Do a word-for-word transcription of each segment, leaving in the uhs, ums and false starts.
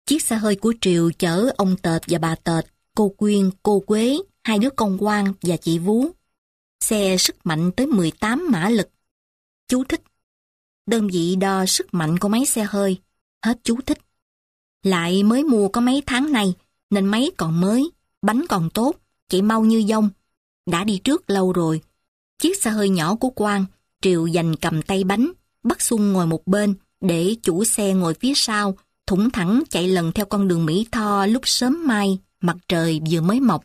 Chiếc xe hơi của Triều chở ông Tệt và bà Tệt, cô Quyên, cô Quế, hai đứa con Quang và chị Vú. Xe sức mạnh tới mười tám mã lực. Chú thích. Đơn vị đo sức mạnh của máy xe hơi. Hết chú thích. Lại mới mua có mấy tháng nay, nên máy còn mới, bánh còn tốt, chạy mau như dông. Đã đi trước lâu rồi. Chiếc xe hơi nhỏ của Quang, Triều dành cầm tay bánh, bắt Xuân ngồi một bên, để chủ xe ngồi phía sau, thủng thẳng chạy lần theo con đường Mỹ Tho lúc sớm mai, mặt trời vừa mới mọc.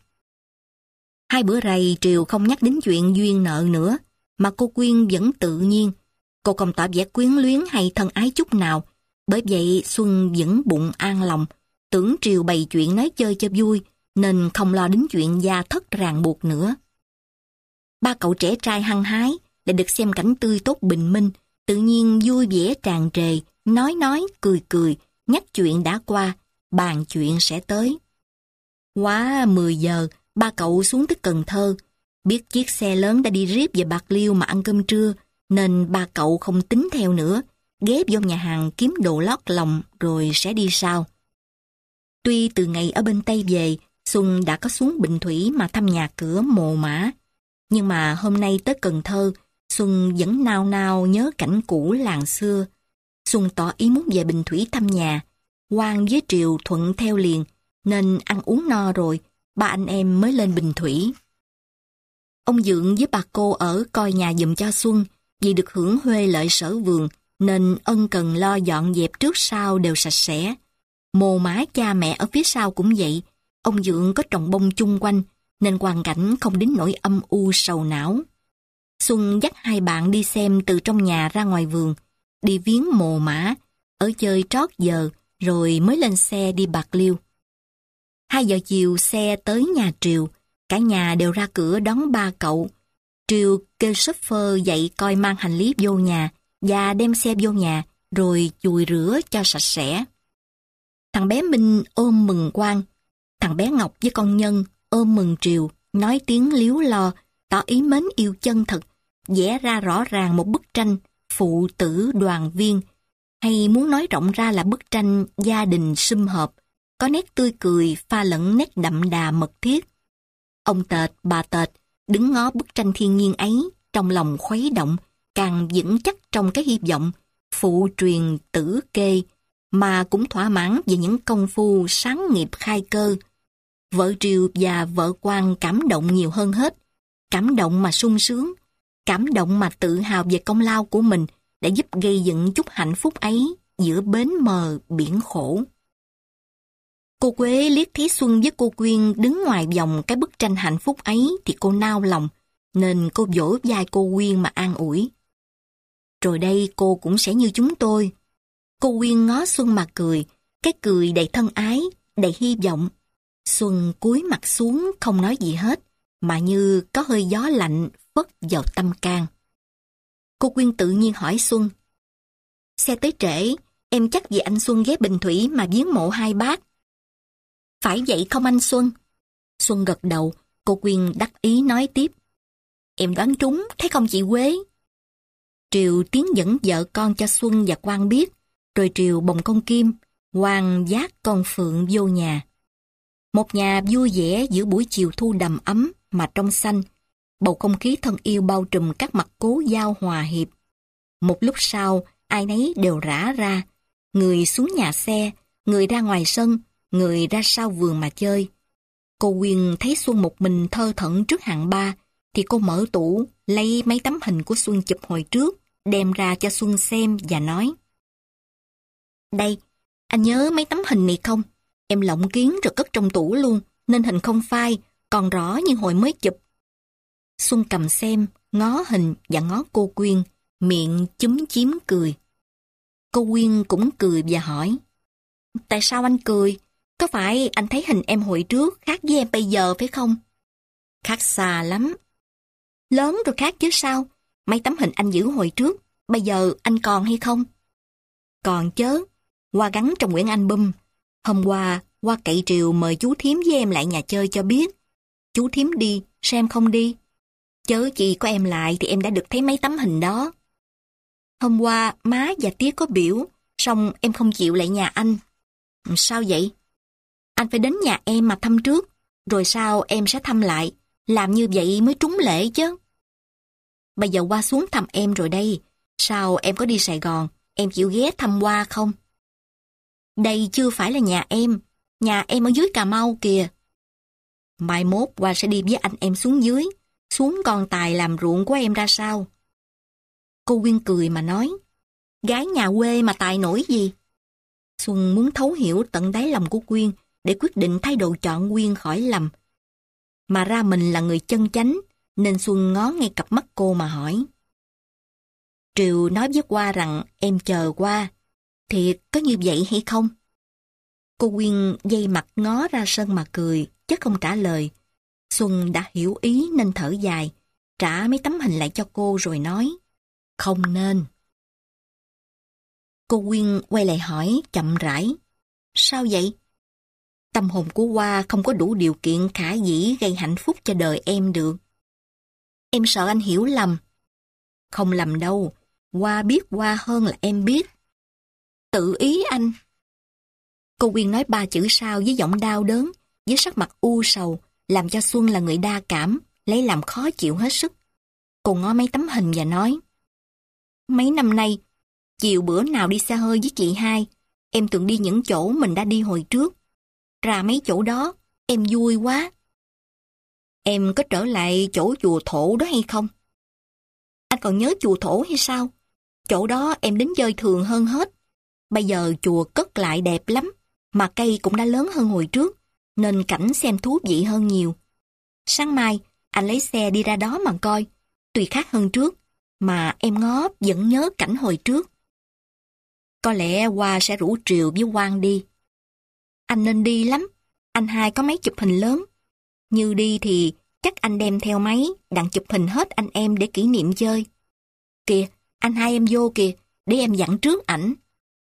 Hai bữa rày Triều không nhắc đến chuyện duyên nợ nữa, mà cô Quyên vẫn tự nhiên. Cô không tỏ vẻ quyến luyến hay thân ái chút nào, bởi vậy Xuân vẫn bụng an lòng, tưởng Triều bày chuyện nói chơi cho vui, nên không lo đến chuyện gia thất ràng buộc nữa. Ba cậu trẻ trai hăng hái, để được xem cảnh tươi tốt bình minh, tự nhiên vui vẻ tràn trề, nói nói, cười cười, nhắc chuyện đã qua, bàn chuyện sẽ tới. Quá mười giờ, ba cậu xuống tới Cần Thơ. Biết chiếc xe lớn đã đi riết về Bạc Liêu mà ăn cơm trưa, nên ba cậu không tính theo nữa, ghé vô nhà hàng kiếm đồ lót lòng rồi sẽ đi sau. Tuy từ ngày ở bên Tây về, Xuân đã có xuống Bình Thủy mà thăm nhà cửa mồ mã, nhưng mà hôm nay tới Cần Thơ, Xuân vẫn nao nao nhớ cảnh cũ làng xưa. Xuân tỏ ý muốn về Bình Thủy thăm nhà. Quang với Triều thuận theo liền, nên ăn uống no rồi, ba anh em mới lên Bình Thủy. Ông Dượng với bà cô ở coi nhà giùm cho Xuân, vì được hưởng huê lợi sở vườn, nên ân cần lo dọn dẹp trước sau đều sạch sẽ. Mồ mã cha mẹ ở phía sau cũng vậy, ông Dượng có trồng bông chung quanh, nên hoàn cảnh không đến nỗi âm u sầu não. Xuân dắt hai bạn đi xem từ trong nhà ra ngoài vườn, đi viếng mồ mã, ở chơi trót giờ, rồi mới lên xe đi Bạc Liêu. Hai giờ chiều xe tới nhà Triều, cả nhà đều ra cửa đón ba cậu. Triều kêu shopper dậy coi mang hành lý vô nhà và đem xe vô nhà, rồi chùi rửa cho sạch sẽ. Thằng bé Minh ôm mừng Quang, thằng bé Ngọc với con Nhân ôm mừng Triều, nói tiếng líu lo, tỏ ý mến yêu chân thật, vẽ ra rõ ràng một bức tranh phụ tử đoàn viên, hay muốn nói rộng ra là bức tranh gia đình sum họp, có nét tươi cười pha lẫn nét đậm đà mật thiết. Ông Tệt, bà Tệt đứng ngó bức tranh thiên nhiên ấy, trong lòng khuấy động, càng vững chắc trong cái hy vọng phụ truyền tử kê, mà cũng thỏa mãn về những công phu sáng nghiệp khai cơ. Vợ Triều và vợ Quang cảm động nhiều hơn hết, cảm động mà sung sướng, cảm động mà tự hào về công lao của mình đã giúp gây dựng chút hạnh phúc ấy giữa bến mờ biển khổ. Cô Quế liếc thấy Xuân với cô Quyên đứng ngoài vòng cái bức tranh hạnh phúc ấy thì cô nao lòng, nên cô vỗ vai cô Quyên mà an ủi. Rồi đây cô cũng sẽ như chúng tôi. Cô Quyên ngó Xuân mà cười, cái cười đầy thân ái, đầy hy vọng. Xuân cúi mặt xuống không nói gì hết, mà như có hơi gió lạnh phất vào tâm can. Cô Quyên tự nhiên hỏi Xuân. Xe tới trễ, em chắc vì anh Xuân ghé Bình Thủy mà viếng mộ hai bác. Phải vậy không anh Xuân? Xuân gật đầu, cô Quyên đắc ý nói tiếp. Em đoán trúng, thấy không chị Quế? Triều tiến dẫn vợ con cho Xuân và Quang biết, rồi Triều bồng con Kim, Quang dắt con Phượng vô nhà. Một nhà vui vẻ giữa buổi chiều thu đầm ấm mà trong xanh, bầu không khí thân yêu bao trùm các mặt cố giao hòa hiệp. Một lúc sau, ai nấy đều rã ra, người xuống nhà xe, người ra ngoài sân, người ra sau vườn mà chơi. Cô Quyên thấy Xuân một mình thơ thẩn trước hạng ba, thì cô mở tủ, lấy mấy tấm hình của Xuân chụp hồi trước, đem ra cho Xuân xem và nói. Đây, anh nhớ mấy tấm hình này không? Em lộng kiến rồi cất trong tủ luôn, nên hình không phai, còn rõ như hồi mới chụp. Xuân cầm xem, ngó hình và ngó cô Quyên, miệng chúm chím cười. Cô Quyên cũng cười và hỏi. Tại sao anh cười? Có phải anh thấy hình em hồi trước khác với em bây giờ phải không? Khác xa lắm. Lớn rồi khác chứ sao? Mấy tấm hình anh giữ hồi trước, bây giờ anh còn hay không? Còn chớ, qua gắn trong quyển album. Hôm qua, qua cậy Triều mời chú thím với em lại nhà chơi cho biết. Chú thím đi, sao em không đi? Chớ chị có em lại thì em đã được thấy mấy tấm hình đó. Hôm qua má và tía có biểu, xong em không chịu lại nhà anh. Sao vậy? Anh phải đến nhà em mà thăm trước, rồi sau em sẽ thăm lại. Làm như vậy mới trúng lễ chứ. Bây giờ Hoa xuống thăm em rồi đây. Sao em có đi Sài Gòn, em chịu ghé thăm Hoa không? Đây chưa phải là nhà em. Nhà em ở dưới Cà Mau kìa. Mai mốt Hoa sẽ đi với anh em xuống dưới. Xuống con Tài làm ruộng của em ra sao? Cô Quyên cười mà nói. Gái nhà quê mà tài nổi gì? Xuân muốn thấu hiểu tận đáy lòng của Quyên để quyết định thái độ chọn Quyên khỏi lầm. Mà ra mình là người chân chánh, nên Xuân ngó ngay cặp mắt cô mà hỏi. Triều nói với Hoa rằng em chờ Hoa. Thiệt có như vậy hay không? Cô Quyên dây mặt ngó ra sân mà cười, chứ không trả lời. Xuân đã hiểu ý nên thở dài, trả mấy tấm hình lại cho cô rồi nói. Không nên. Cô Quyên quay lại hỏi chậm rãi. Sao vậy? Tâm hồn của Hoa không có đủ điều kiện khả dĩ gây hạnh phúc cho đời em được. Em sợ anh hiểu lầm. Không lầm đâu, Hoa biết Hoa hơn là em biết. Tự ý anh. Cô Quyên nói ba chữ sau với giọng đau đớn, với sắc mặt u sầu, làm cho Xuân là người đa cảm, lấy làm khó chịu hết sức. Cô ngó mấy tấm hình và nói. Mấy năm nay, chiều bữa nào đi xe hơi với chị hai, em thường đi những chỗ mình đã đi hồi trước. Ra mấy chỗ đó, em vui quá. Em có trở lại chỗ chùa Thổ đó hay không? Anh còn nhớ chùa Thổ hay sao? Chỗ đó em đến chơi thường hơn hết. Bây giờ chùa cất lại đẹp lắm, mà cây cũng đã lớn hơn hồi trước, nên cảnh xem thú vị hơn nhiều. Sáng mai, anh lấy xe đi ra đó mà coi. Tuy khác hơn trước, mà em ngó vẫn nhớ cảnh hồi trước. Có lẽ Hoa sẽ rủ Triều với Quang đi. Anh nên đi lắm, anh hai có máy chụp hình lớn. Như đi thì chắc anh đem theo máy, đặng chụp hình hết anh em để kỷ niệm chơi. Kìa, anh hai em vô kìa, để em dặn trước ảnh.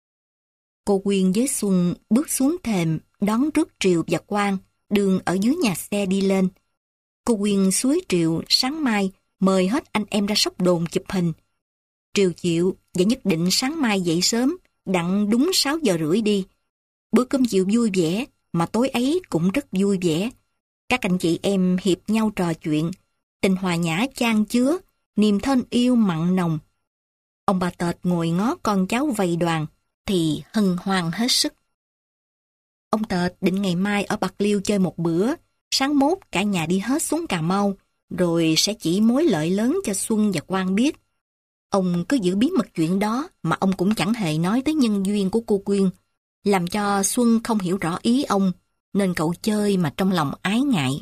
Cô Quyên với Xuân bước xuống thềm, đón rước Triều và Quang, đường ở dưới nhà xe đi lên. Cô Quyên xúi Triều sáng mai mời hết anh em ra Sóc Đồn chụp hình. Triều chịu và nhất định sáng mai dậy sớm, đặng đúng sáu giờ rưỡi đi. Bữa cơm chiều vui vẻ, mà tối ấy cũng rất vui vẻ. Các anh chị em hiệp nhau trò chuyện, tình hòa nhã chan chứa, niềm thân yêu mặn nồng. Ông bà Tệt ngồi ngó con cháu vầy đoàn, thì hân hoan hết sức. Ông Tệt định ngày mai ở Bạc Liêu chơi một bữa, sáng mốt cả nhà đi hết xuống Cà Mau, rồi sẽ chỉ mối lợi lớn cho Xuân và Quang biết. Ông cứ giữ bí mật chuyện đó mà ông cũng chẳng hề nói tới nhân duyên của cô Quyên, làm cho Xuân không hiểu rõ ý ông, nên cậu chơi mà trong lòng ái ngại.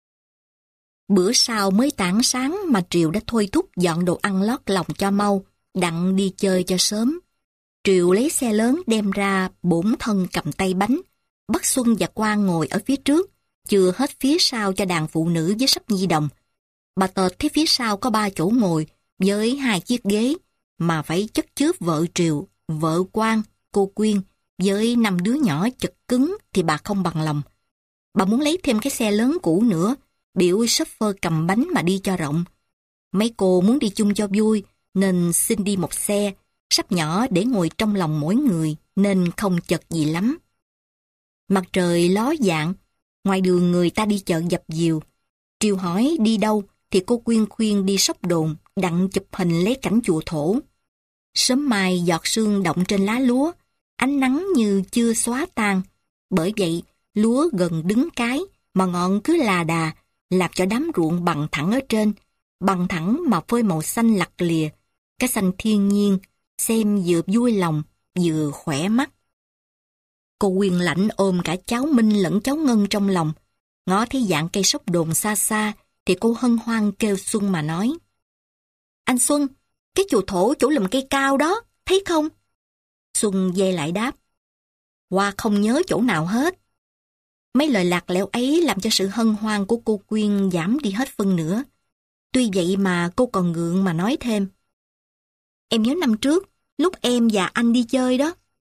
Bữa sau mới tảng sáng mà Triều đã thôi thúc dọn đồ ăn lót lòng cho mau, đặng đi chơi cho sớm. Triều lấy xe lớn đem ra bổn thân cầm tay bánh, bắt Xuân và Quang ngồi ở phía trước, chưa hết phía sau cho đàn phụ nữ với sắp nhi đồng. Bà Tệt thấy phía sau có ba chỗ ngồi với hai chiếc ghế, mà phải chất chứa vợ Triều, vợ Quang, cô Quyên, với năm đứa nhỏ chật cứng thì bà không bằng lòng. Bà muốn lấy thêm cái xe lớn cũ nữa, biểu shopper cầm bánh mà đi cho rộng. Mấy cô muốn đi chung cho vui, nên xin đi một xe, sắp nhỏ để ngồi trong lòng mỗi người, nên không chật gì lắm. Mặt trời ló dạng, ngoài đường người ta đi chợ dập dìu. Triều hỏi đi đâu, thì cô Quyên khuyên đi Sóc Đồn, đặng chụp hình lấy cảnh chùa Thổ. Sớm mai giọt sương động trên lá lúa, ánh nắng như chưa xóa tan. Bởi vậy, lúa gần đứng cái, mà ngọn cứ là đà, làm cho đám ruộng bằng thẳng ở trên, bằng thẳng mà phơi màu xanh lặt lìa, cái xanh thiên nhiên, xem vừa vui lòng, vừa khỏe mắt. Cô Quyên lạnh ôm cả cháu Minh lẫn cháu Ngân trong lòng, ngó thấy dạng cây Sóc Đồn xa xa, thì cô hân hoan kêu Xuân mà nói. Anh Xuân, cái chùa Thổ chỗ lùm cây cao đó, thấy không? Xuân dây lại đáp. Hoa không nhớ chỗ nào hết. Mấy lời lạc lẽo ấy làm cho sự hân hoan của cô Quyên giảm đi hết phân nữa. Tuy vậy mà cô còn ngượng mà nói thêm. Em nhớ năm trước, lúc em và anh đi chơi đó.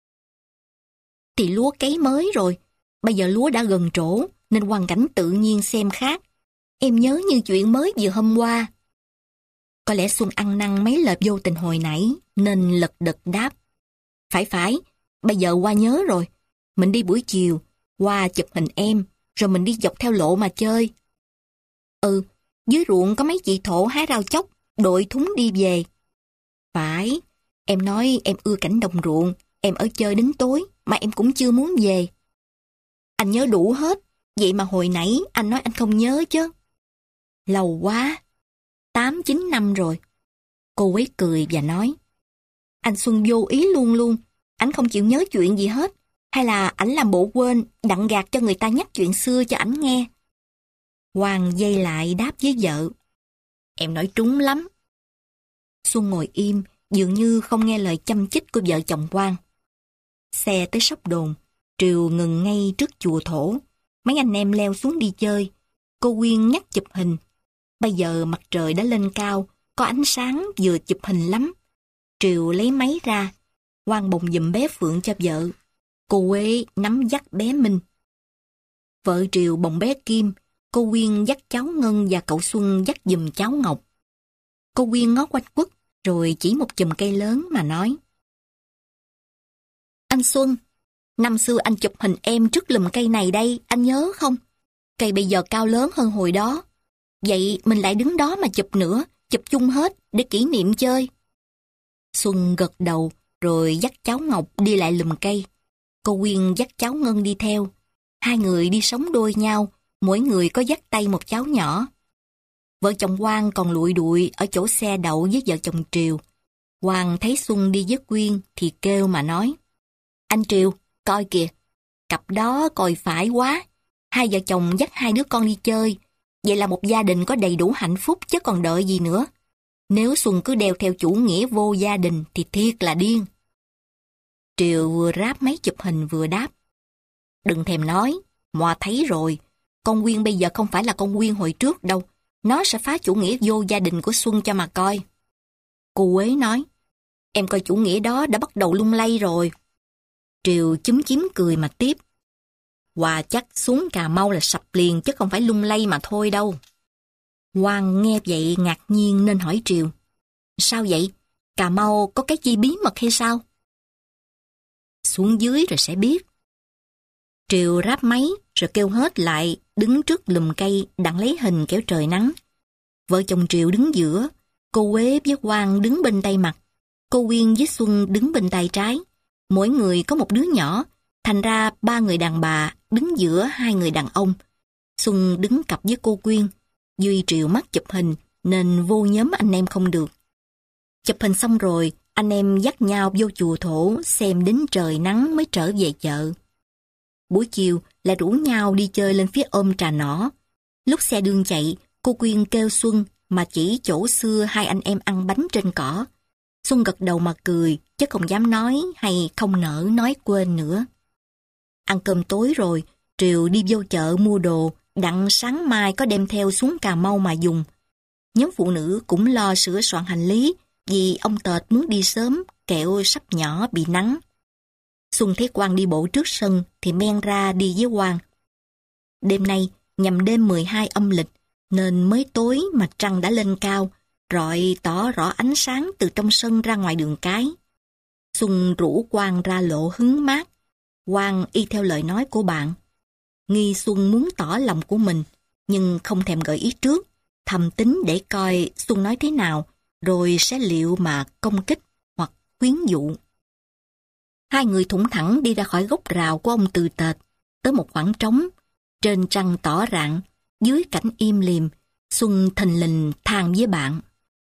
Thì lúa cấy mới rồi, bây giờ lúa đã gần trổ, nên hoàn cảnh tự nhiên xem khác. Em nhớ như chuyện mới vừa hôm qua. Có lẽ Xuân ăn năn mấy lời vô tình hồi nãy, nên lật đật đáp. Phải phải, bây giờ Hoa nhớ rồi. Mình đi buổi chiều, qua chụp hình em, rồi mình đi dọc theo lộ mà chơi. Ừ, dưới ruộng có mấy chị thổ hái rau chốc, đội thúng đi về. Phải, em nói em ưa cảnh đồng ruộng, em ở chơi đến tối, mà em cũng chưa muốn về. Anh nhớ đủ hết, vậy mà hồi nãy anh nói anh không nhớ chứ. Lâu quá, tám chín năm rồi. Cô ấy cười và nói, anh Xuân vô ý luôn luôn, anh không chịu nhớ chuyện gì hết, hay là ảnh làm bộ quên, đặng gạt cho người ta nhắc chuyện xưa cho ảnh nghe. Hoàng dây lại đáp với vợ, em nói trúng lắm. Xuân ngồi im, dường như không nghe lời chăm chích của vợ chồng Quang. Xe tới Sóc Đồn, Triều ngừng ngay trước chùa Thổ. Mấy anh em leo xuống đi chơi. Cô Quyên nhắc chụp hình. Bây giờ mặt trời đã lên cao, có ánh sáng vừa chụp hình lắm. Triều lấy máy ra, Quang bồng giùm bé Phượng cho vợ. Cô Quế nắm dắt bé Minh. Vợ Triều bồng bé Kim, cô Quyên dắt cháu Ngân và cậu Xuân dắt giùm cháu Ngọc. Cô Quyên ngó quanh quất, rồi chỉ một chùm cây lớn mà nói. Anh Xuân, năm xưa anh chụp hình em trước lùm cây này đây, anh nhớ không? Cây bây giờ cao lớn hơn hồi đó. Vậy mình lại đứng đó mà chụp nữa, chụp chung hết để kỷ niệm chơi. Xuân gật đầu, rồi dắt cháu Ngọc đi lại lùm cây. Cô Quyên dắt cháu Ngân đi theo. Hai người đi sống đôi nhau, mỗi người có dắt tay một cháu nhỏ. Vợ chồng Quang còn lụi đụi ở chỗ xe đậu với vợ chồng Triều. Quang thấy Xuân đi với Quyên thì kêu mà nói. Anh Triều, coi kìa, cặp đó coi phải quá. Hai vợ chồng dắt hai đứa con đi chơi. Vậy là một gia đình có đầy đủ hạnh phúc chứ còn đợi gì nữa. Nếu Xuân cứ đeo theo chủ nghĩa vô gia đình thì thiệt là điên. Triều vừa ráp máy chụp hình vừa đáp. Đừng thèm nói, Moa thấy rồi. Con Quyên bây giờ không phải là con Quyên hồi trước đâu. Nó sẽ phá chủ nghĩa vô gia đình của Xuân cho mà coi. Cô Quế nói, em coi chủ nghĩa đó đã bắt đầu lung lay rồi. Triều chúm chím cười mà tiếp. Hòa chắc xuống Cà Mau là sập liền chứ không phải lung lay mà thôi đâu. Quang nghe vậy ngạc nhiên nên hỏi Triều. Sao vậy? Cà Mau có cái chi bí mật hay sao? Xuống dưới rồi sẽ biết. Triều ráp máy rồi kêu hết lại đứng trước lùm cây đặng lấy hình kéo trời nắng. Vợ chồng Triều đứng giữa, cô Quế với Quang đứng bên tay mặt, cô Quyên với Xuân đứng bên tay trái. Mỗi người có một đứa nhỏ, thành ra ba người đàn bà đứng giữa hai người đàn ông. Xuân đứng cặp với cô Quyên, Duy Triều mắc chụp hình nên vô nhóm anh em không được. Chụp hình xong rồi, anh em dắt nhau vô chùa Thổ xem đến trời nắng mới trở về chợ. Buổi chiều lại rủ nhau đi chơi lên phía ôm Trà Nỏ. Lúc xe đương chạy, cô Quyên kêu Xuân mà chỉ chỗ xưa hai anh em ăn bánh trên cỏ. Xuân gật đầu mà cười, chứ không dám nói hay không nỡ nói quên nữa. Ăn cơm tối rồi, Triều đi vô chợ mua đồ, đặng sáng mai có đem theo xuống Cà Mau mà dùng. Nhóm phụ nữ cũng lo sửa soạn hành lý, vì ông Tệt muốn đi sớm, kẹo sắp nhỏ bị nắng. Xuân thấy Quang đi bộ trước sân thì men ra đi với Quang. Đêm nay, nhằm đêm mười hai âm lịch, nên mới tối mà trăng đã lên cao, rọi tỏ rõ ánh sáng từ trong sân ra ngoài đường cái. Xuân rủ Quang ra lộ hứng mát. Quang y theo lời nói của bạn. Nghi Xuân muốn tỏ lòng của mình, nhưng không thèm gợi ý trước, thầm tính để coi Xuân nói thế nào, rồi sẽ liệu mà công kích hoặc quyến dụ. Hai người thủng thẳng đi ra khỏi gốc rào của ông Từ Tệt, tới một khoảng trống, trên trăng tỏ rạng, dưới cảnh im lìm, Xuân thình lình than với bạn.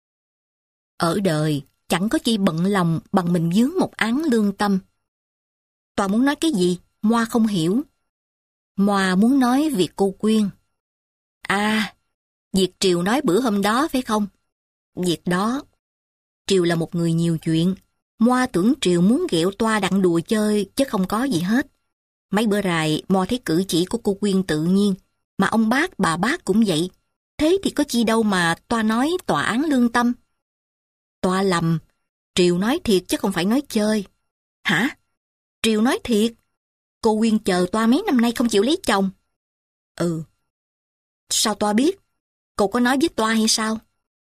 Ở đời, chẳng có chi bận lòng bằng mình vướng một án lương tâm. Tòa muốn nói cái gì, Moa không hiểu. Moa muốn nói việc cô Quyên. À, việc Triều nói bữa hôm đó phải không? Việc đó. Triều là một người nhiều chuyện. Moa tưởng Triều muốn ghẹo toa đặng đùa chơi chứ không có gì hết. Mấy bữa rày Moa thấy cử chỉ của cô Quyên tự nhiên, mà ông bác bà bác cũng vậy. Thế thì có chi đâu mà toa nói tòa án lương tâm. Toa lầm, Triều nói thiệt chứ không phải nói chơi. Hả? Triều nói thiệt? Cô Quyên chờ toa mấy năm nay không chịu lấy chồng. Ừ. Sao toa biết? Cô có nói với toa hay sao?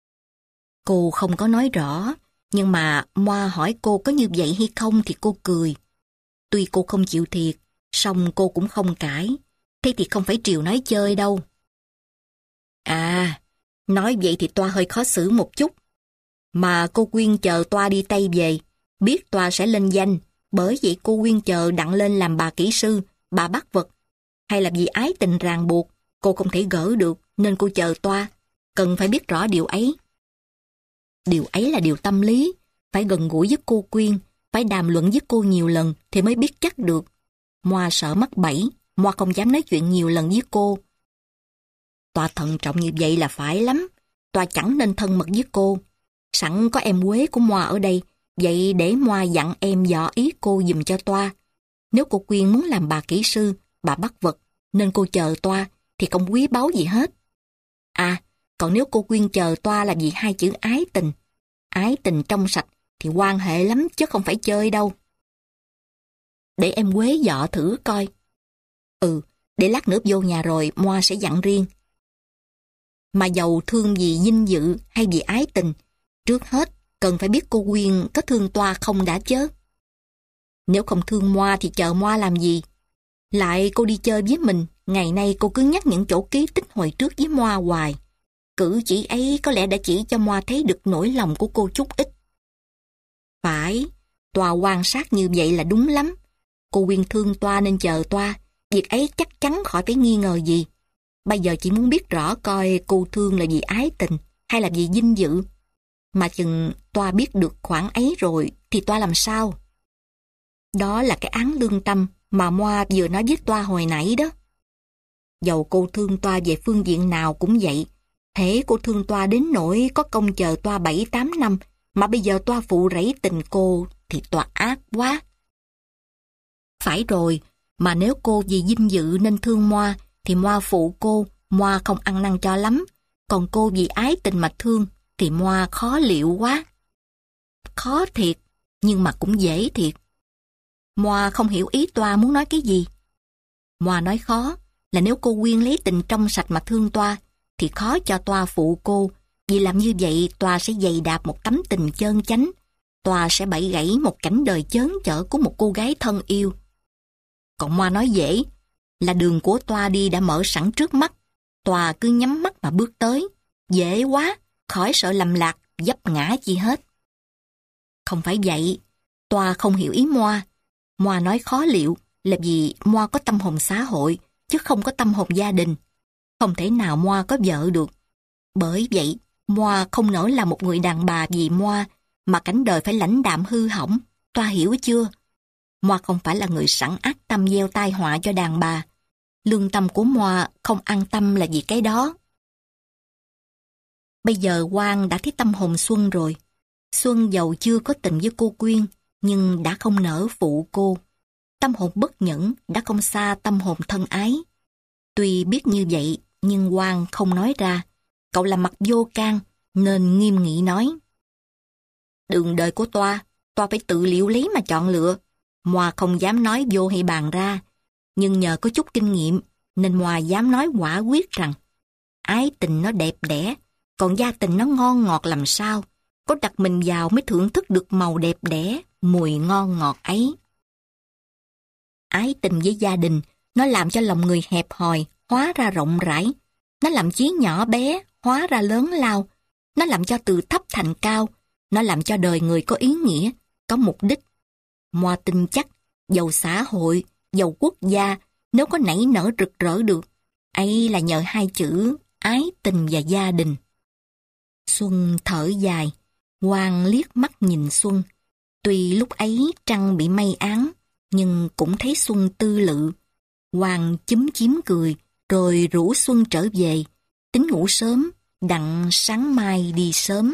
Cô không có nói rõ, nhưng mà Moa hỏi cô có như vậy hay không thì cô cười. Tuy cô không chịu thiệt, Xong cô cũng không cãi. Thế thì không phải Triều nói chơi đâu. À, nói vậy thì Toa hơi khó xử một chút. Mà cô Quyên chờ Toa đi Tây về, biết Toa sẽ lên danh, bởi vậy cô Quyên chờ đặng lên làm bà kỹ sư, bà bắt vật. Hay là vì ái tình ràng buộc, cô không thể gỡ được, nên cô chờ Toa. Cần phải biết rõ điều ấy. Điều ấy là điều tâm lý, phải gần gũi với cô Quyên, phải đàm luận với cô nhiều lần thì mới biết chắc được. Moa sợ mắc bẫy, Moa không dám nói chuyện nhiều lần với cô. Toa thận trọng như vậy là phải lắm. Toa chẳng nên thân mật với cô. Sẵn có em Quế của Moa ở đây, vậy để Moa dặn em dò ý cô giùm cho Toa. Nếu cô Quyên muốn làm bà kỹ sư, bà bắt vật, nên cô chờ Toa thì không quý báu gì hết. À, còn nếu cô Quyên chờ Toa là vì hai chữ ái tình. Ái tình trong sạch thì quan hệ lắm chứ không phải chơi đâu. Để em Quế dọ thử coi. Ừ, để lát nữa vô nhà rồi Moa sẽ dặn riêng. Mà dầu thương vì vinh dự hay vì ái tình, trước hết cần phải biết cô Quyên có thương Toa không đã chớ. Nếu không thương Moa thì chờ Moa làm gì? Lại cô đi chơi với mình, ngày nay cô cứ nhắc những chỗ ký tích hồi trước với Moa hoài. Cử chỉ ấy có lẽ đã chỉ cho Moa thấy được nỗi lòng của cô chút ít. Phải, Toa quan sát như vậy là đúng lắm. Cô Quyên thương Toa nên chờ Toa, việc ấy chắc chắn khỏi phải nghi ngờ gì. Bây giờ chỉ muốn biết rõ coi cô thương là vì ái tình hay là vì vinh dự. Mà chừng Toa biết được khoản ấy rồi thì Toa làm sao? Đó là cái án lương tâm mà Moa vừa nói với Toa hồi nãy đó. Dầu cô thương Toa về phương diện nào cũng vậy. Hễ cô thương Toa đến nỗi có công chờ Toa bảy tám năm mà bây giờ Toa phụ rẫy tình cô thì Toa ác quá. Phải rồi, mà nếu cô vì vinh dự nên thương Moa thì Moa phụ cô, Moa không ăn năn cho lắm. Còn cô vì ái tình mà thương thì Moa khó liệu quá. Khó thiệt, nhưng mà cũng dễ thiệt. Moa không hiểu ý Toa muốn nói cái gì. Moa nói khó là nếu cô Quyên lấy tình trong sạch mà thương Toa thì khó cho Toa phụ cô, vì làm như vậy Toa sẽ dày đạp một tấm tình chơn chánh. Toa sẽ bẫy gãy một cảnh đời chớn chở của một cô gái thân yêu. Còn Moa nói dễ, là đường của Toa đi đã mở sẵn trước mắt. Toa cứ nhắm mắt mà bước tới. Dễ quá, khỏi sợ lầm lạc, vấp ngã chi hết. Không phải vậy, Toa không hiểu ý Moa. Moa nói khó liệu là vì Moa có tâm hồn xã hội, chứ không có tâm hồn gia đình. Không thể nào Moa có vợ được. Bởi vậy, Moa không nỡ là một người đàn bà vì Moa, mà cảnh đời phải lãnh đạm hư hỏng. Toa hiểu chưa? Moa không phải là người sẵn ác tâm gieo tai họa cho đàn bà. Lương tâm của Moa không an tâm là vì cái đó. Bây giờ Quang đã thấy tâm hồn Xuân rồi. Xuân dầu chưa có tình với cô Quyên, nhưng đã không nỡ phụ cô. Tâm hồn bất nhẫn đã không xa tâm hồn thân ái. Tuy biết như vậy, nhưng Quang không nói ra. Cậu là mặt vô can, nên nghiêm nghị nói. Đường đời của Toa, Toa phải tự liệu lấy mà chọn lựa. Moa không dám nói vô hay bàn ra, nhưng nhờ có chút kinh nghiệm, nên Moa dám nói quả quyết rằng ái tình nó đẹp đẽ, còn gia tình nó ngon ngọt làm sao. Có đặt mình vào mới thưởng thức được màu đẹp đẽ, mùi ngon ngọt ấy. Ái tình với gia đình, nó làm cho lòng người hẹp hòi, hóa ra rộng rãi. Nó làm chí nhỏ bé, hóa ra lớn lao. Nó làm cho từ thấp thành cao. Nó làm cho đời người có ý nghĩa, có mục đích. Moa tin chắc, giàu xã hội, giàu quốc gia, nếu có nảy nở rực rỡ được, ấy là nhờ hai chữ ái tình và gia đình. Xuân thở dài, Quang liếc mắt nhìn Xuân. Tuy lúc ấy trăng bị mây áng, nhưng cũng thấy Xuân tư lự. Quang chúm chím cười, rồi rủ Xuân trở về, tính ngủ sớm, đặng sáng mai đi sớm.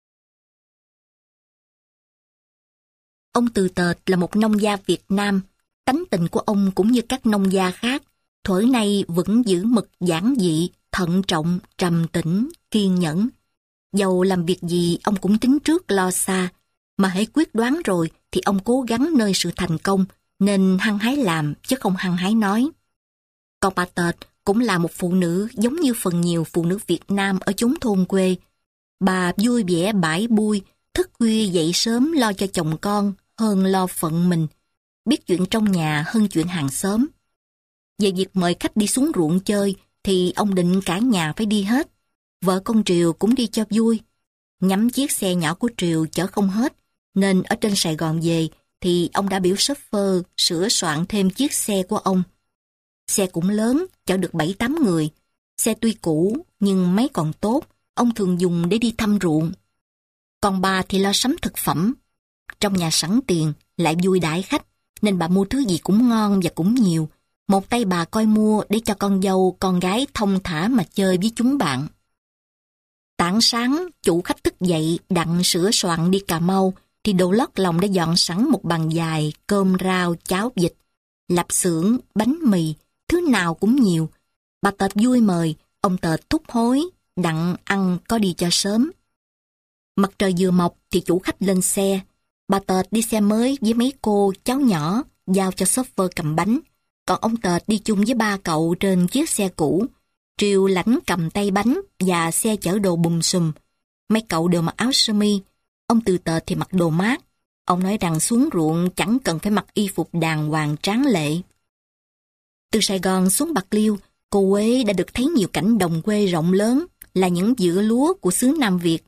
Ông Từ Tệt là một nông gia Việt Nam. Tánh tình của ông cũng như các nông gia khác, thuở nay vẫn giữ mực giản dị, thận trọng, trầm tĩnh, kiên nhẫn. Dầu làm việc gì ông cũng tính trước lo xa, mà hãy quyết đoán rồi thì ông cố gắng nơi sự thành công, nên hăng hái làm chứ không hăng hái nói. Còn bà Tệt cũng là một phụ nữ giống như phần nhiều phụ nữ Việt Nam ở chốn thôn quê. Bà vui vẻ bãi bui, thức khuya dậy sớm lo cho chồng con hơn lo phận mình. biết chuyện trong nhà hơn chuyện hàng xóm. Về việc mời khách đi xuống ruộng chơi thì ông định cả nhà phải đi hết. Vợ con Triều cũng đi cho vui. Nhắm chiếc xe nhỏ của Triều chở không hết, nên ở trên Sài Gòn về thì ông đã biểu shopper sửa soạn thêm chiếc xe của ông. Xe cũng lớn, chở được bảy tám người. Xe tuy cũ nhưng máy còn tốt, ông thường dùng để đi thăm ruộng. Còn bà thì lo sắm thực phẩm. Trong nhà sẵn tiền, lại vui đãi khách, nên bà mua thứ gì cũng ngon và cũng nhiều. Một tay bà coi mua để cho con dâu, con gái thông thả mà chơi với chúng bạn. Tảng sáng, chủ khách thức dậy đặng sửa soạn đi Cà Mau, thì đồ lót lòng đã dọn sẵn một bàn dài, cơm rau, cháo vịt, lạp xưởng, bánh mì, thứ nào cũng nhiều. Bà Tệt vui mời, ông Tệt thúc hối, đặng ăn có đi cho sớm. Mặt trời vừa mọc thì chủ khách lên xe. Bà Tệt đi xe mới với mấy cô, cháu nhỏ, giao cho shopper cầm bánh. Còn ông Tệt đi chung với ba cậu trên chiếc xe cũ. Triều lãnh cầm tay bánh và xe chở đồ bùm xùm. Mấy cậu đều mặc áo sơ mi. Ông Từ Tệt thì mặc đồ mát. Ông nói rằng xuống ruộng chẳng cần phải mặc y phục đàng hoàng tráng lệ. Từ Sài Gòn xuống Bạc Liêu, cô Quế đã được thấy nhiều cảnh đồng quê rộng lớn là những vựa lúa của xứ Nam Việt.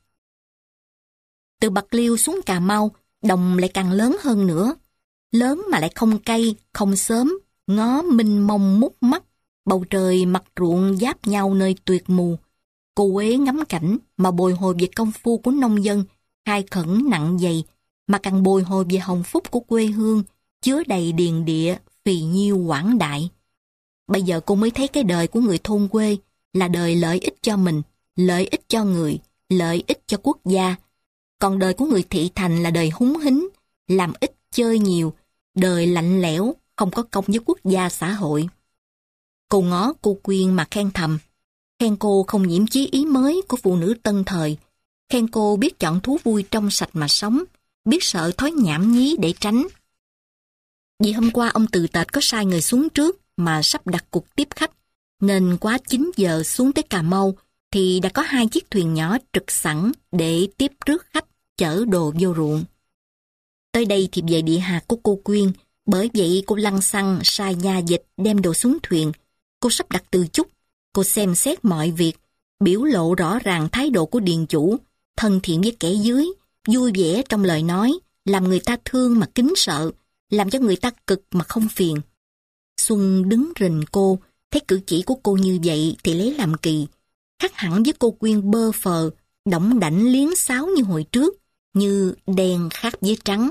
Từ Bạc Liêu xuống Cà Mau, đồng lại càng lớn hơn nữa. Lớn mà lại không cây, không xóm, ngó mênh mông mút mắt, bầu trời mặt ruộng giáp nhau nơi tuyệt mù. Cô Quế ngắm cảnh mà bồi hồi về công phu của nông dân, khai khẩn nặng dày, mà càng bồi hồi về hồng phúc của quê hương, chứa đầy điền địa, phì nhiêu quảng đại. Bây giờ cô mới thấy cái đời của người thôn quê là đời lợi ích cho mình, lợi ích cho người, lợi ích cho quốc gia. Còn đời của người thị thành là đời húng hính, làm ít chơi nhiều, đời lạnh lẽo, không có công với quốc gia xã hội. Cô ngó cô Quyên mà khen thầm. Khen cô không nhiễm chí ý mới của phụ nữ tân thời. Khen cô biết chọn thú vui trong sạch mà sống, biết sợ thói nhảm nhí để tránh. Vì hôm qua ông Từ Tệt có sai người xuống trước mà sắp đặt cuộc tiếp khách, nên quá chín giờ xuống tới Cà Mau thì đã có hai chiếc thuyền nhỏ trực sẵn để tiếp rước khách chở đồ vô ruộng. Tới đây thì về địa hạt của cô Quyên, bởi vậy cô lăng xăng sai nhà dịch đem đồ xuống thuyền. Cô sắp đặt từ chút, cô xem xét mọi việc, biểu lộ rõ ràng thái độ của điền chủ, thân thiện với kẻ dưới, vui vẻ trong lời nói, làm người ta thương mà kính sợ, làm cho người ta cực mà không phiền. Xuân đứng rình cô, thấy cử chỉ của cô như vậy thì lấy làm kỳ, khác hẳn với cô Quyên bơ phờ, đỏng đảnh liến xáo như hồi trước, như đen khác với trắng.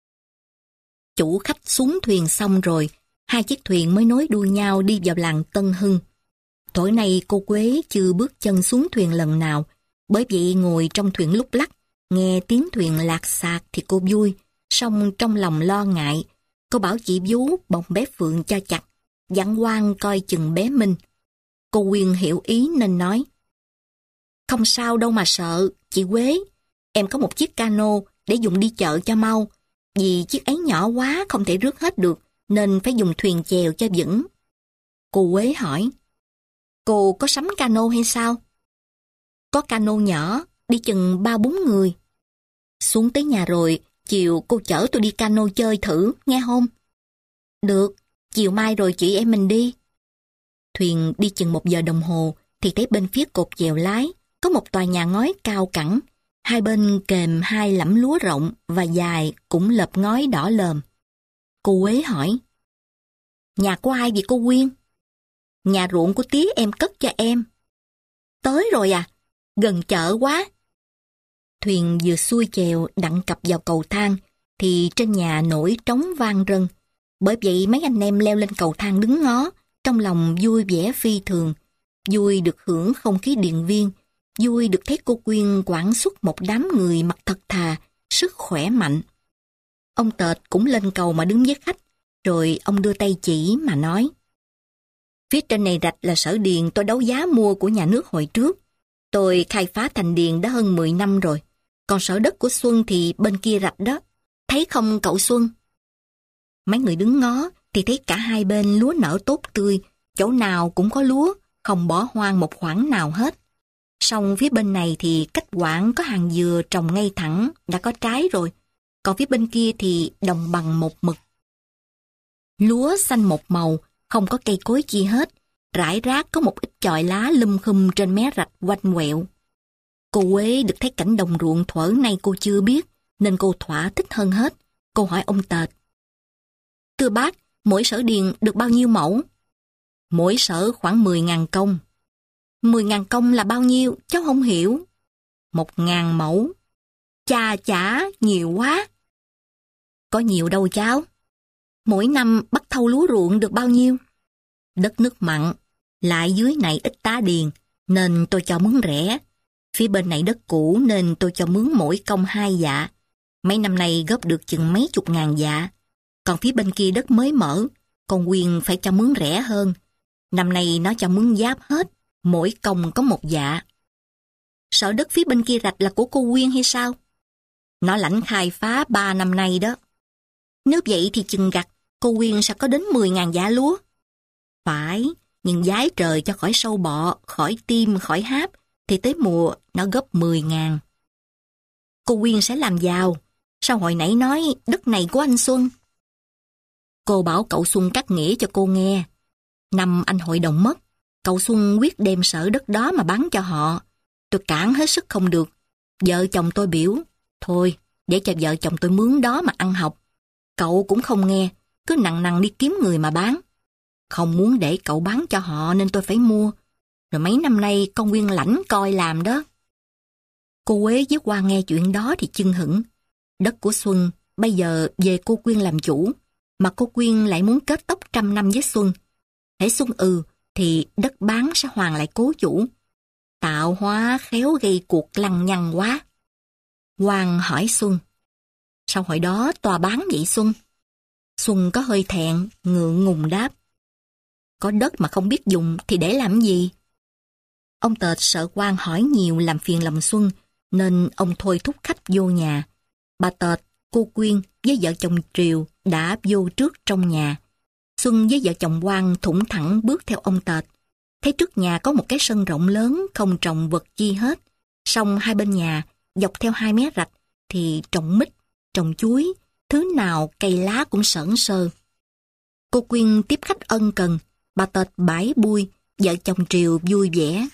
Chủ khách xuống thuyền xong rồi, hai chiếc thuyền mới nối đuôi nhau đi vào làng Tân Hưng. Tối nay cô Quế chưa bước chân xuống thuyền lần nào, bởi vậy ngồi trong thuyền lúc lắc, nghe tiếng thuyền lạc xạc thì cô vui, song trong lòng lo ngại. Cô bảo chị Vú bồng bé Phượng cho chặt, dặn Quang coi chừng bé Minh. Cô Quyên hiểu ý nên nói: Không sao đâu mà sợ, chị Quế. Em có một chiếc cano để dùng đi chợ cho mau. Vì chiếc ấy nhỏ quá không thể rước hết được, nên phải dùng thuyền chèo cho vững. Cô Quế hỏi: Cô có sắm cano hay sao? Có cano nhỏ, đi chừng ba bốn người. Xuống tới nhà rồi, chiều cô chở tôi đi cano chơi thử, nghe không? Được, chiều mai rồi chị em mình đi. Thuyền đi chừng một giờ đồng hồ, thì thấy bên phía cột chèo lái, có một tòa nhà ngói cao cẳng. Hai bên kèm hai lẫm lúa rộng và dài cũng lợp ngói đỏ lờm. Cô Quế hỏi: Nhà của ai vậy cô Quyên? Nhà ruộng của tía em cất cho em. Tới rồi à? Gần chợ quá. Thuyền vừa xuôi chèo đặng cập vào cầu thang, thì trên nhà nổi trống vang rân. Bởi vậy mấy anh em leo lên cầu thang đứng ngó, trong lòng vui vẻ phi thường. Vui được hưởng không khí điện viên, vui được thấy cô Quyên quản xuất một đám người mặc thật thà, sức khỏe mạnh. Ông Tệt cũng lên cầu mà đứng với khách, rồi ông đưa tay chỉ mà nói: Phía trên này rạch là sở điền tôi đấu giá mua của nhà nước hồi trước. Tôi khai phá thành điền đã hơn mười năm rồi. Còn sở đất của Xuân thì bên kia rạch đó. Thấy không cậu Xuân? Mấy người đứng ngó thì thấy cả hai bên lúa nở tốt tươi, chỗ nào cũng có lúa, không bỏ hoang một khoảng nào hết. Song phía bên này thì cách quãng có hàng dừa trồng ngay thẳng, đã có trái rồi. Còn phía bên kia thì đồng bằng một mực. Lúa xanh một màu, không có cây cối chi hết, rải rác có một ít chòi lá lum khum trên mé rạch quanh quẹo. Cô Quế được thấy cảnh đồng ruộng thuở nay cô chưa biết, nên cô thỏa thích hơn hết. Cô hỏi ông Tệt: "Thưa bác, mỗi sở điền được bao nhiêu mẫu?" "Mỗi sở khoảng mười ngàn công." Mười ngàn công là bao nhiêu? Cháu không hiểu." Một ngàn mẫu." "Chà chả, nhiều quá." "Có nhiều đâu cháu." "Mỗi năm bắt thâu lúa ruộng được bao nhiêu?" "Đất nước mặn, lại dưới này ít tá điền, nên tôi cho mướn rẻ. Phía bên này đất cũ nên tôi cho mướn mỗi công hai dạ. Mấy năm nay góp được chừng mấy chục ngàn dạ. Còn phía bên kia đất mới mở, con Quyên phải cho mướn rẻ hơn. Năm nay nó cho mướn giáp hết, mỗi công có một dạ." "Sở đất phía bên kia rạch là của cô Quyên hay sao?" "Nó lãnh khai phá ba năm nay đó." "Nếu vậy thì chừng gặt, cô Quyên sẽ có đến mười ngàn dạ lúa." "Phải, nhưng giái trời cho khỏi sâu bọ, khỏi tim, khỏi háp, thì tới mùa nó gấp mười ngàn. Cô Quyên sẽ làm giàu. Sao hồi nãy nói đất này của anh Xuân?" "Cô bảo cậu Xuân cắt nghĩa cho cô nghe. Năm anh hội đồng mất, cậu Xuân quyết đem sở đất đó mà bán cho họ. Tôi cản hết sức không được. Vợ chồng tôi biểu, thôi, để cho vợ chồng tôi mướn đó mà ăn học. Cậu cũng không nghe, cứ nằng nằng đi kiếm người mà bán. Không muốn để cậu bán cho họ nên tôi phải mua. Rồi mấy năm nay con Quyên lãnh coi làm đó." Cô Quế với Hoa nghe chuyện đó thì chưng hửng. Đất của Xuân bây giờ về cô Quyên làm chủ, mà cô Quyên lại muốn kết tóc trăm năm với Xuân. Hễ Xuân ừ thì đất bán sẽ hoàn lại cố chủ. Tạo hóa khéo gây cuộc lằng nhằng quá. Hoàng hỏi Xuân: "Sao hồi đó tòa bán vậy Xuân?" Xuân có hơi thẹn, ngượng ngùng đáp: "Có đất mà không biết dùng thì để làm gì?" Ông Tệt sợ Quang hỏi nhiều làm phiền lòng Xuân, nên ông thôi thúc khách vô nhà. Bà Tệt, cô Quyên với vợ chồng Triều đã vô trước trong nhà. Xuân với vợ chồng Quang thủng thẳng bước theo ông Tệt. Thấy trước nhà có một cái sân rộng lớn không trồng vật chi hết. Song hai bên nhà, dọc theo hai mé rạch, thì trồng mít, trồng chuối, thứ nào cây lá cũng sởn sơ. Cô Quyên tiếp khách ân cần, bà Tệt bãi bui, vợ chồng Triều vui vẻ.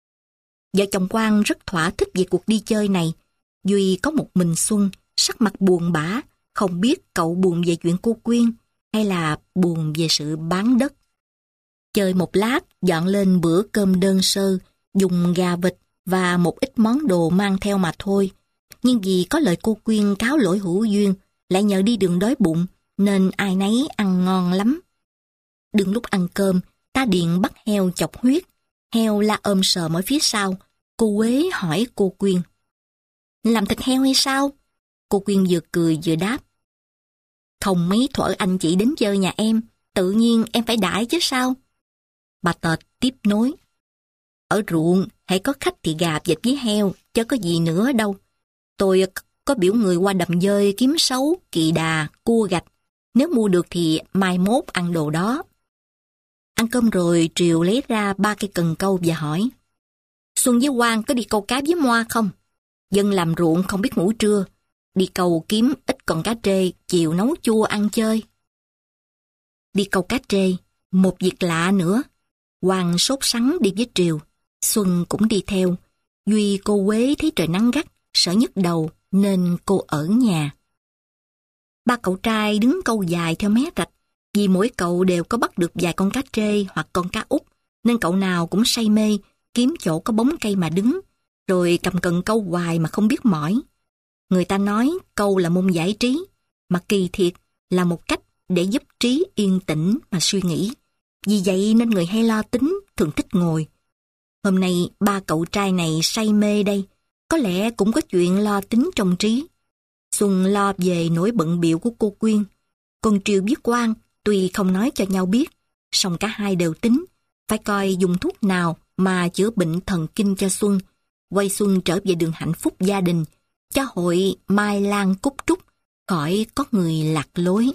Vợ chồng Quang rất thỏa thích về cuộc đi chơi này. Duy có một mình Xuân, sắc mặt buồn bã, không biết cậu buồn về chuyện cô Quyên hay là buồn về sự bán đất. Chơi một lát, dọn lên bữa cơm đơn sơ, dùng gà vịt và một ít món đồ mang theo mà thôi. Nhưng vì có lời cô Quyên cáo lỗi hữu duyên, lại nhờ đi đường đói bụng, nên ai nấy ăn ngon lắm. Đừng lúc ăn cơm, ta điện bắt heo chọc huyết. Heo la ôm sờm ở phía sau. Cô Quế hỏi cô Quyên: "Làm thịt heo hay sao?" Cô Quyên vừa cười vừa đáp: "Không mấy thuở anh chị đến chơi nhà em, tự nhiên em phải đãi chứ sao." Bà Tệt tiếp nối: "Ở ruộng, hãy có khách thì gà vịt với heo, chứ có gì nữa đâu. Tôi có biểu người qua đầm dơi kiếm sấu, kỳ đà, cua gạch. Nếu mua được thì mai mốt ăn đồ đó." Ăn cơm rồi, Triều lấy ra ba cây cần câu và hỏi: "Xuân với Quang có đi câu cá với Moa không? Dân làm ruộng không biết ngủ trưa. Đi câu kiếm ít con cá trê, chiều nấu chua ăn chơi." Đi câu cá trê, một việc lạ nữa. Quang sốt sắng đi với Triều, Xuân cũng đi theo. Duy cô Quế thấy trời nắng gắt, sợ nhức đầu nên cô ở nhà. Ba cậu trai đứng câu dài theo mé rạch. Vì mỗi cậu đều có bắt được vài con cá trê hoặc con cá út, nên cậu nào cũng say mê, kiếm chỗ có bóng cây mà đứng, rồi cầm cần câu hoài mà không biết mỏi. Người ta nói câu là môn giải trí, mà kỳ thiệt là một cách để giúp trí yên tĩnh mà suy nghĩ. Vì vậy nên người hay lo tính thường thích ngồi. Hôm nay ba cậu trai này say mê đây, có lẽ cũng có chuyện lo tính trong trí. Xuân lo về nỗi bận bịu của cô Quyên, còn Triều biết Quang tuy không nói cho nhau biết, song cả hai đều tính phải coi dùng thuốc nào mà chữa bệnh thần kinh cho Xuân, quay Xuân trở về đường hạnh phúc gia đình, cho hội mai lan cúc trúc, khỏi có người lạc lối.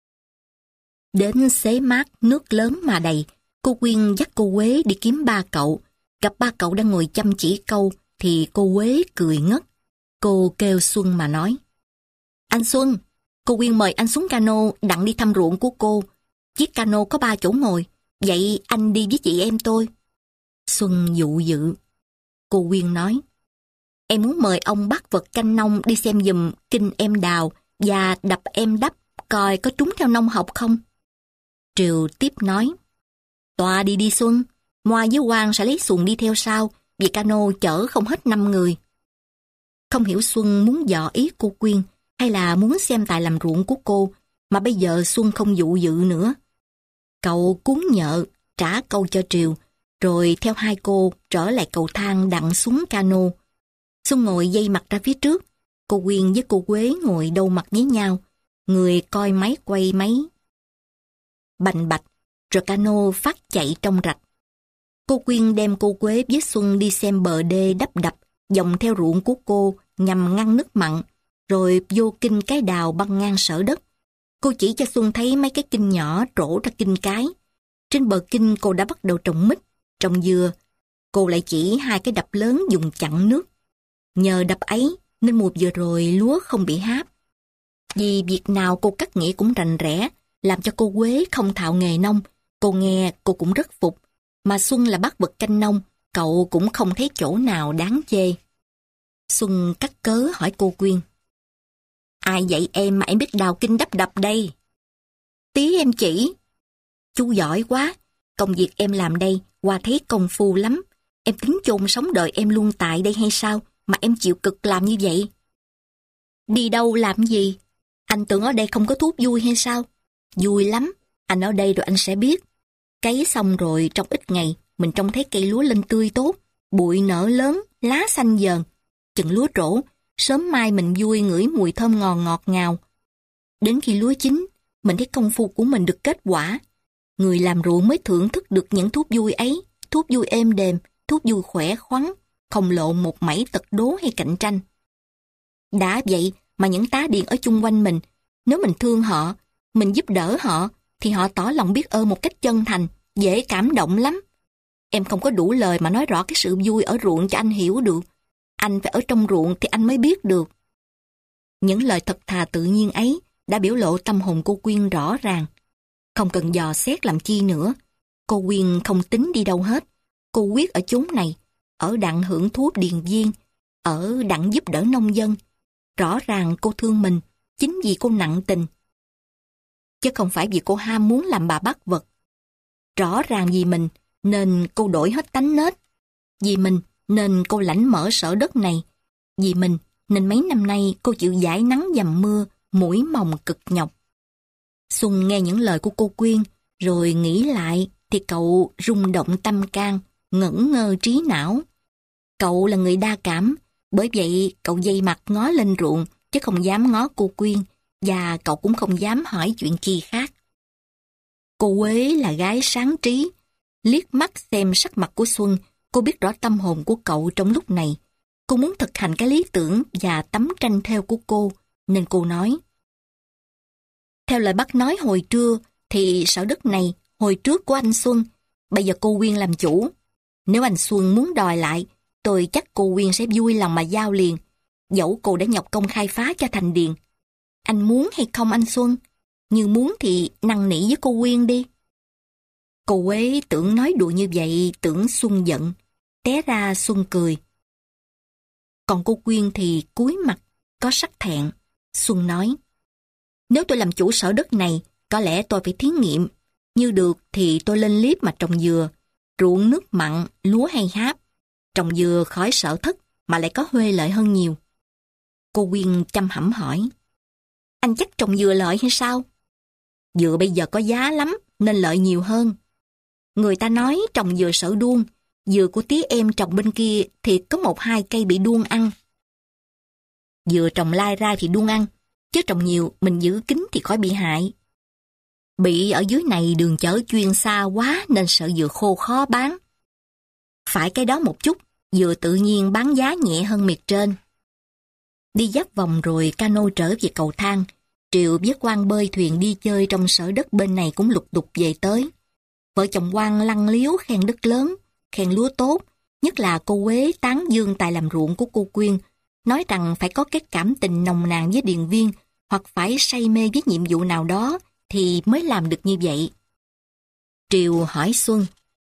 Đến xế mát nước lớn mà đầy, cô Quyên dắt cô Quế đi kiếm ba cậu. Gặp ba cậu đang ngồi chăm chỉ câu thì cô Quế cười ngất. Cô kêu Xuân mà nói: "Anh Xuân, cô Quyên mời anh xuống cano đặng đi thăm ruộng của cô. Chiếc cano có ba chỗ ngồi, vậy anh đi với chị em tôi. Xuân dụ dự. Cô Quyên nói, em muốn mời ông Bác Vật Canh Nông đi xem giùm kinh em đào và đập em đắp, coi có trúng theo nông học không. Triều tiếp nói, tòa đi đi Xuân, Moa với Quang sẽ lấy xuồng đi theo sau, vì cano chở không hết năm người. Không hiểu Xuân muốn dò ý cô Quyên hay là muốn xem tài làm ruộng của cô, mà bây giờ Xuân không dụ dự nữa. Cậu cuốn nhợ, trả câu cho Triều, rồi theo hai cô trở lại cầu thang đặng xuống cano. Xuân ngồi dây mặt ra phía trước, cô Quyên với cô Quế ngồi đâu mặt với nhau, người coi máy quay máy. Bành bạch, rồi cano phát chạy trong rạch. Cô Quyên đem cô Quế với Xuân đi xem bờ đê đắp đập, dòng theo ruộng của cô nhằm ngăn nước mặn, rồi vô kinh cái đào băng ngang sở đất. Cô chỉ cho Xuân thấy mấy cái kinh nhỏ trổ ra kinh cái. Trên bờ kinh cô đã bắt đầu trồng mít, trồng dừa. Cô lại chỉ hai cái đập lớn dùng chặn nước. Nhờ đập ấy nên mùa vừa rồi lúa không bị háp. Vì việc nào cô cắt nghĩa cũng rành rẽ, làm cho cô Quế không thạo nghề nông. Cô nghe cô cũng rất phục. Mà Xuân là bác vật canh nông, cậu cũng không thấy chỗ nào đáng chê. Xuân cắt cớ hỏi cô Quyên, ai dạy em mà em biết đào kinh đắp đập đây? Tí em chỉ. Chú giỏi quá, công việc em làm đây, Hoa thấy công phu lắm. Em tính chôn sống đời em luôn tại đây hay sao, mà em chịu cực làm như vậy? Đi đâu làm gì? Anh tưởng ở đây không có thuốc vui hay sao? Vui lắm, anh ở đây rồi anh sẽ biết. Cấy xong rồi trong ít ngày, mình trông thấy cây lúa lên tươi tốt, bụi nở lớn, lá xanh dờn. Chừng lúa trổ, sớm mai mình vui ngửi mùi thơm ngọt ngọt ngào. Đến khi lúa chín, mình thấy công phu của mình được kết quả. Người làm ruộng mới thưởng thức được những thuốc vui ấy, thuốc vui êm đềm, thuốc vui khỏe khoắn, không lộ một mảy tật đố hay cạnh tranh. Đã vậy mà những tá điền ở chung quanh mình, nếu mình thương họ, mình giúp đỡ họ, thì họ tỏ lòng biết ơn một cách chân thành, dễ cảm động lắm. Em không có đủ lời mà nói rõ cái sự vui ở ruộng cho anh hiểu được. Anh phải ở trong ruộng thì anh mới biết được. Những lời thật thà tự nhiên ấy đã biểu lộ tâm hồn cô Quyên rõ ràng. Không cần dò xét làm chi nữa. Cô Quyên không tính đi đâu hết. Cô quyết ở chốn này, ở đặng hưởng thú điền viên, ở đặng giúp đỡ nông dân. Rõ ràng cô thương mình, chính vì cô nặng tình. Chứ không phải vì cô ham muốn làm bà bác vật. Rõ ràng vì mình, nên cô đổi hết tánh nết. Vì mình, nên cô lãnh mở sở đất này. Vì mình, nên mấy năm nay cô chịu giải nắng dầm mưa, mũi mòng cực nhọc. Xuân nghe những lời của cô Quyên, rồi nghĩ lại thì cậu rung động tâm can, ngẩn ngơ trí não. Cậu là người đa cảm, bởi vậy cậu dây mặt ngó lên ruộng, chứ không dám ngó cô Quyên, và cậu cũng không dám hỏi chuyện chi khác. Cô Quế là gái sáng trí, liếc mắt xem sắc mặt của Xuân, cô biết rõ tâm hồn của cậu trong lúc này. Cô muốn thực hành cái lý tưởng và tấm tranh thêu của cô, nên cô nói. Theo lời bác nói hồi trưa, thì sở đất này hồi trước của anh Xuân, bây giờ cô Quyên làm chủ. Nếu anh Xuân muốn đòi lại, tôi chắc cô Quyên sẽ vui lòng mà giao liền, dẫu cô đã nhọc công khai phá cho thành điền. Anh muốn hay không anh Xuân? Như muốn thì năn nỉ với cô Quyên đi. Cô Quế tưởng nói đùa như vậy, tưởng Xuân giận. Té ra Xuân cười. Còn cô Quyên thì cúi mặt, có sắc thẹn. Xuân nói, nếu tôi làm chủ sở đất này, có lẽ tôi phải thí nghiệm. Như được thì tôi lên liếp mà trồng dừa, ruộng nước mặn, lúa hay háp. Trồng dừa khỏi sợ thất, mà lại có huê lợi hơn nhiều. Cô Quyên chăm hẩm hỏi, anh chắc trồng dừa lợi hay sao? Dừa bây giờ có giá lắm, nên lợi nhiều hơn. Người ta nói trồng dừa sợ đuông, dừa của tí em trồng bên kia thì có một hai cây bị đuông ăn. Dừa trồng lai rai thì đuông ăn, chứ trồng nhiều mình giữ kín thì khỏi bị hại. Bị ở dưới này đường chở chuyên xa quá nên sợ dừa khô khó bán. Phải cái đó một chút, dừa tự nhiên bán giá nhẹ hơn miệt trên. Đi dắt vòng rồi cano trở về cầu thang. Triều với Quang bơi thuyền đi chơi trong sở đất bên này cũng lục đục về tới. Vợ chồng Quang lăng liếu khen đất lớn, khen lúa tốt, nhất là cô Quế tán dương tài làm ruộng của cô Quyên, nói rằng phải có cái cảm tình nồng nàn với điền viên, hoặc phải say mê với nhiệm vụ nào đó thì mới làm được như vậy. Triều hỏi Xuân.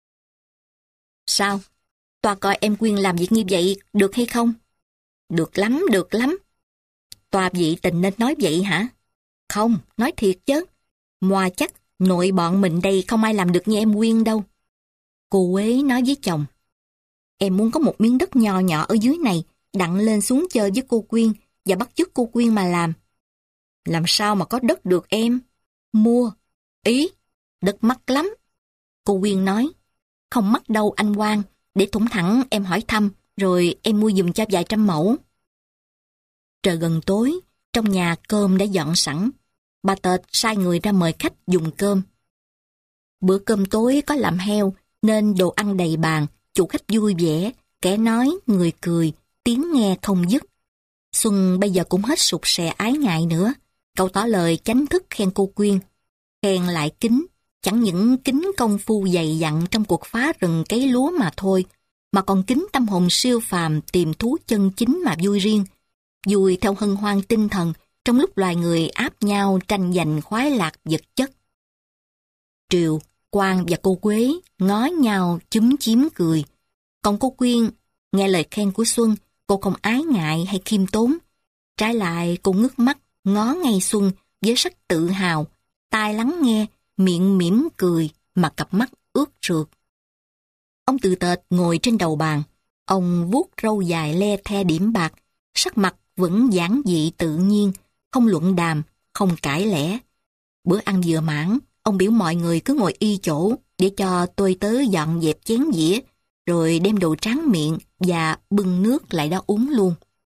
Sao? Toa coi em Quyên làm việc như vậy được hay không? Được lắm, được lắm. Toa vị tình nên nói vậy hả? Không, nói thiệt chứ. Moa chắc nội bọn mình đây không ai làm được như em Quyên đâu. Cô Quế nói với chồng. Em muốn có một miếng đất nho nhỏ ở dưới này, đặng lên xuống chơi với cô Quyên và bắt chước cô Quyên mà làm. Làm sao mà có đất được em? Mua. Ý, đất mắc lắm. Cô Quyên nói. Không mắc đâu anh Quang, để thủng thẳng em hỏi thăm, rồi em mua giùm cho vài trăm mẫu. Trời gần tối, trong nhà cơm đã dọn sẵn. Bà Tệt sai người ra mời khách dùng cơm. Bữa cơm tối có làm heo, nên đồ ăn đầy bàn, chủ khách vui vẻ, kẻ nói, người cười, tiếng nghe không dứt. Xuân bây giờ cũng hết sụt sè ái ngại nữa. Cậu tỏ lời chánh thức khen cô Quyên. Khen lại kính, chẳng những kính công phu dày dặn trong cuộc phá rừng cấy lúa mà thôi, mà còn kính tâm hồn siêu phàm tìm thú chân chính mà vui riêng. Vui theo hân hoan tinh thần trong lúc loài người áp nhau tranh giành khoái lạc vật chất. Triều, Quang và cô Quế ngó nhau chúm chím cười. Còn cô Quyên, nghe lời khen của Xuân, cô không ái ngại hay khiêm tốn. Trái lại cô ngước mắt, ngó ngay Xuân với sắc tự hào, tai lắng nghe, miệng mỉm cười mà cặp mắt ướt rượt. Ông Từ Tệt ngồi trên đầu bàn, ông vuốt râu dài le the điểm bạc, sắc mặt vẫn giản dị tự nhiên, không luận đàm, không cãi lẽ. Bữa ăn vừa mãn, ông biểu mọi người cứ ngồi y chỗ để cho tôi tớ dọn dẹp chén dĩa, rồi đem đồ tráng miệng và bưng nước lại đó uống luôn.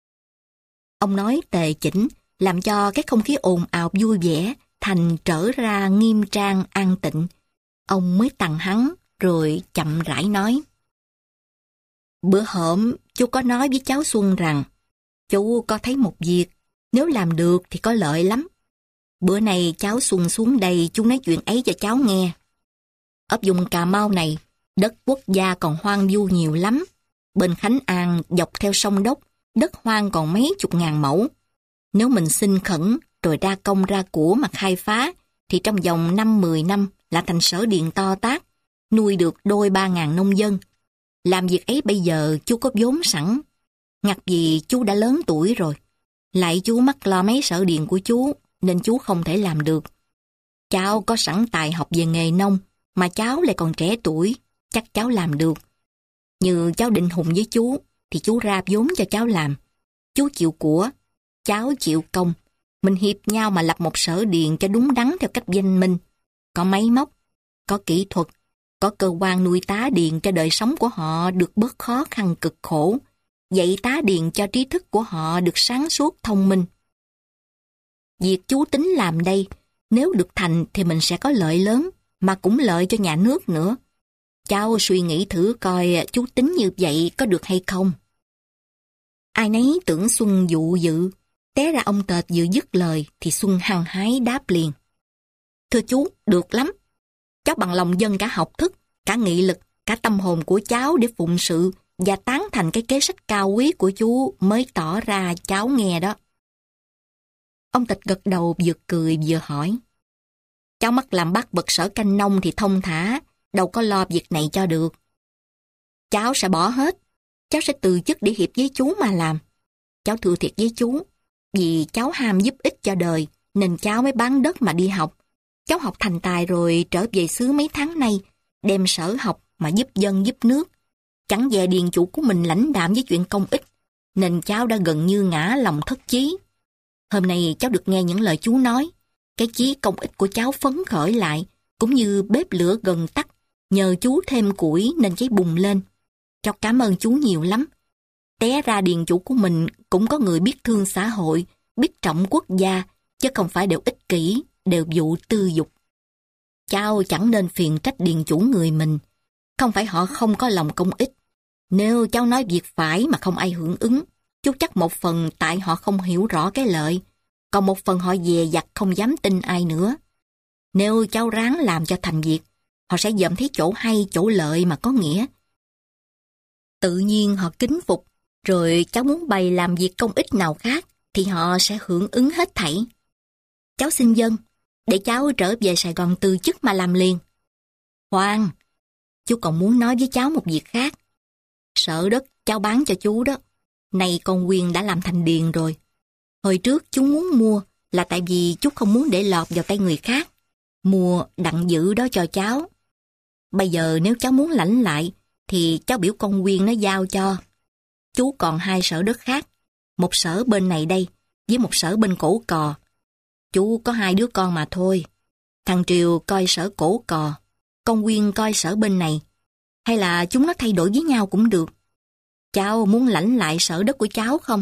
Ông nói tề chỉnh, làm cho cái không khí ồn ào vui vẻ thành trở ra nghiêm trang an tịnh. Ông mới tằng hắn, rồi chậm rãi nói. Bữa hổm, chú có nói với cháu Xuân rằng, chú có thấy một việc, nếu làm được thì có lợi lắm. Bữa nay cháu Xuân xuống đây chú nói chuyện ấy cho cháu nghe. Ở vùng Cà Mau này, đất quốc gia còn hoang vu nhiều lắm. Bên Khánh An dọc theo sông Đốc, đất hoang còn mấy chục ngàn mẫu. Nếu mình xin khẩn rồi ra công ra của mà khai phá, thì trong vòng năm mười năm là thành sở điện to tát, nuôi được đôi ba ngàn nông dân. Làm việc ấy bây giờ chú có vốn sẵn. Ngặt vì chú đã lớn tuổi rồi. Lại chú mắc lo mấy sở điện của chú, nên chú không thể làm được. Cháu có sẵn tài học về nghề nông, mà cháu lại còn trẻ tuổi, chắc cháu làm được. Như cháu định hùng với chú, thì chú ra vốn cho cháu làm. Chú chịu của, cháu chịu công. Mình hiệp nhau mà lập một sở điện cho đúng đắn theo cách danh minh. Có máy móc, có kỹ thuật, có cơ quan nuôi tá điện cho đời sống của họ được bớt khó khăn cực khổ. Dạy tá điện cho trí thức của họ được sáng suốt thông minh. Việc chú tính làm đây, nếu được thành thì mình sẽ có lợi lớn, mà cũng lợi cho nhà nước nữa. Cháu suy nghĩ thử coi chú tính như vậy có được hay không. Ai nấy tưởng Xuân dụ dự, té ra ông Tệt vừa dứt lời thì Xuân hăng hái đáp liền. Thưa chú, được lắm. Cháu bằng lòng dâng cả học thức, cả nghị lực, cả tâm hồn của cháu để phụng sự và tán thành cái kế sách cao quý của chú mới tỏ ra cháu nghe đó. Ông Tịch gật đầu vừa cười vừa hỏi. Cháu mắc làm bác bậc sở canh nông thì thông thả, đâu có lo việc này cho được. Cháu sẽ bỏ hết, cháu sẽ từ chức để hiệp với chú mà làm. Cháu thưa thiệt với chú, vì cháu ham giúp ích cho đời, nên cháu mới bán đất mà đi học. Cháu học thành tài rồi trở về xứ mấy tháng nay, đem sở học mà giúp dân giúp nước. Chẳng dè điền chủ của mình lãnh đạm với chuyện công ích, nên cháu đã gần như ngã lòng thất chí. Hôm nay cháu được nghe những lời chú nói, cái chí công ích của cháu phấn khởi lại, cũng như bếp lửa gần tắt, nhờ chú thêm củi nên cháy bùng lên. Cháu cảm ơn chú nhiều lắm. Té ra điền chủ của mình cũng có người biết thương xã hội, biết trọng quốc gia, chứ không phải đều ích kỷ, đều vụ tư dục. Cháu chẳng nên phiền trách điền chủ người mình, không phải họ không có lòng công ích. Nếu cháu nói việc phải mà không ai hưởng ứng, chú chắc một phần tại họ không hiểu rõ cái lợi, còn một phần họ dè dặt không dám tin ai nữa. Nếu cháu ráng làm cho thành việc, họ sẽ dòm thấy chỗ hay, chỗ lợi mà có nghĩa. Tự nhiên họ kính phục, rồi cháu muốn bày làm việc công ích nào khác, thì họ sẽ hưởng ứng hết thảy. Cháu xin dâng, để cháu trở về Sài Gòn từ chức mà làm liền. Khoan, chú còn muốn nói với cháu một việc khác. Sở đất cháu bán cho chú đó, nay con Quyên đã làm thành điền rồi. Hồi trước chú muốn mua là tại vì chú không muốn để lọt vào tay người khác. Mua đặng giữ đó cho cháu. Bây giờ nếu cháu muốn lãnh lại, thì cháu biểu con Quyên nó giao cho. Chú còn hai sở đất khác, một sở bên này đây, với một sở bên Cổ Cò. Chú có hai đứa con mà thôi. Thằng Triều coi sở Cổ Cò, con Quyên coi sở bên này. Hay là chúng nó thay đổi với nhau cũng được. Cháu muốn lãnh lại sở đất của cháu không?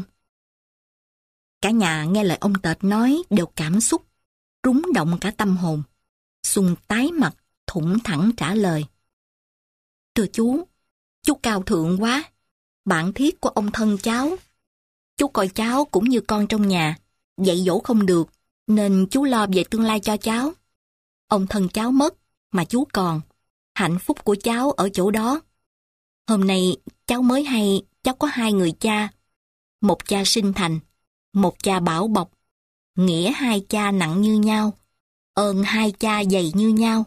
Cả nhà nghe lời ông Tệt nói đều cảm xúc, rúng động cả tâm hồn. Xuân tái mặt, thủng thẳng trả lời. Thưa chú, chú cao thượng quá, bạn thiết của ông thân cháu. Chú coi cháu cũng như con trong nhà, dạy dỗ không được, nên chú lo về tương lai cho cháu. Ông thân cháu mất, mà chú còn. Hạnh phúc của cháu ở chỗ đó. Hôm nay cháu mới hay cháu có hai người cha. Một cha sinh thành, một cha bảo bọc. Nghĩa hai cha nặng như nhau, ơn hai cha dày như nhau.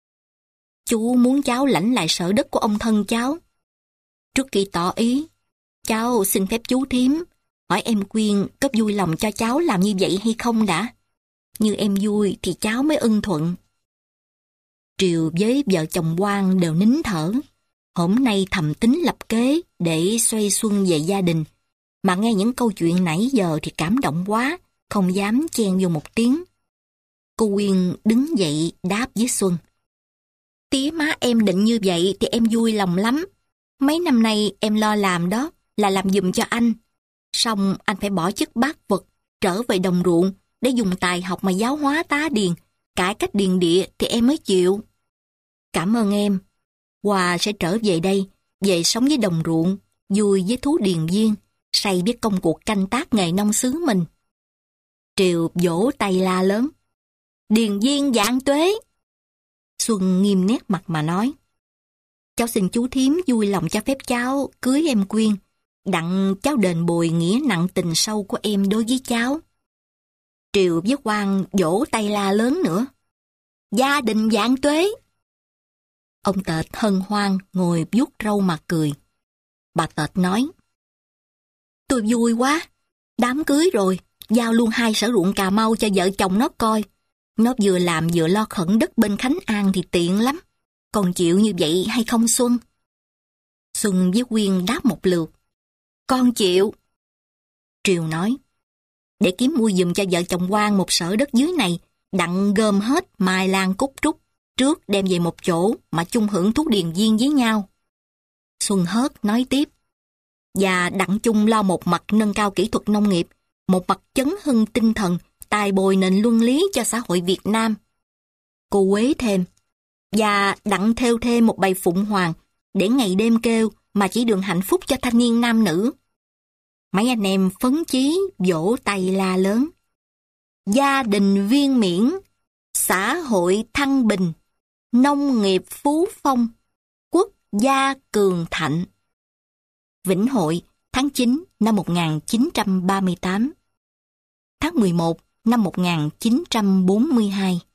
Chú muốn cháu lãnh lại sở đất của ông thân cháu. Trước khi tỏ ý, cháu xin phép chú thím hỏi em Quyên có vui lòng cho cháu làm như vậy hay không đã. Như em vui thì cháu mới ưng thuận. Triều với vợ chồng Quang đều nín thở. Hôm nay thầm tính lập kế để xoay xuân về gia đình. Mà nghe những câu chuyện nãy giờ thì cảm động quá, không dám chen vô một tiếng. Cô Quyên đứng dậy đáp với Xuân. Tía má em định như vậy thì em vui lòng lắm. Mấy năm nay em lo làm đó là làm giùm cho anh. Xong anh phải bỏ chức bác vật, trở về đồng ruộng để dùng tài học mà giáo hóa tá điền, cải cách điền địa thì em mới chịu. Cảm ơn em. Hòa sẽ trở về đây, về sống với đồng ruộng, vui với thú điền viên, say biết công cuộc canh tác nghề nông xứ mình. Triều vỗ tay la lớn. Điền viên vạn tuế. Xuân nghiêm nét mặt mà nói. Cháu xin chú thím vui lòng cho phép cháu cưới em Quyên, đặng cháu đền bồi nghĩa nặng tình sâu của em đối với cháu. Triều với Quang vỗ tay la lớn nữa. Gia đình vạn tuế. Ông Tệt hân hoan ngồi vuốt râu mà cười. Bà Tệt nói. Tôi vui quá. Đám cưới rồi, giao luôn hai sở ruộng Cà Mau cho vợ chồng nó coi. Nó vừa làm vừa lo khẩn đất bên Khánh An thì tiện lắm. Còn chịu như vậy hay không Xuân? Xuân với Quyên đáp một lượt. Con chịu. Triều nói. Để kiếm mua giùm cho vợ chồng Quang một sở đất dưới này, đặng gom hết mai lan cúc trúc, trước đem về một chỗ mà chung hưởng thú điền viên với nhau. Xuân hớt nói tiếp. Và đặng chung lo một mặt nâng cao kỹ thuật nông nghiệp, một mặt chấn hưng tinh thần, tài bồi nền luân lý cho xã hội Việt Nam. Cô Quế thêm. Và đặng theo thêm một bài phụng hoàng, để ngày đêm kêu mà chỉ đường hạnh phúc cho thanh niên nam nữ. Mấy anh em phấn chí vỗ tay la lớn. Gia đình viên miễn, xã hội thăng bình, nông nghiệp phú phong, quốc gia cường thạnh. Vĩnh Hội, tháng chín năm một nghìn chín trăm ba mươi tám. Tháng mười một năm một nghìn chín trăm bốn mươi hai.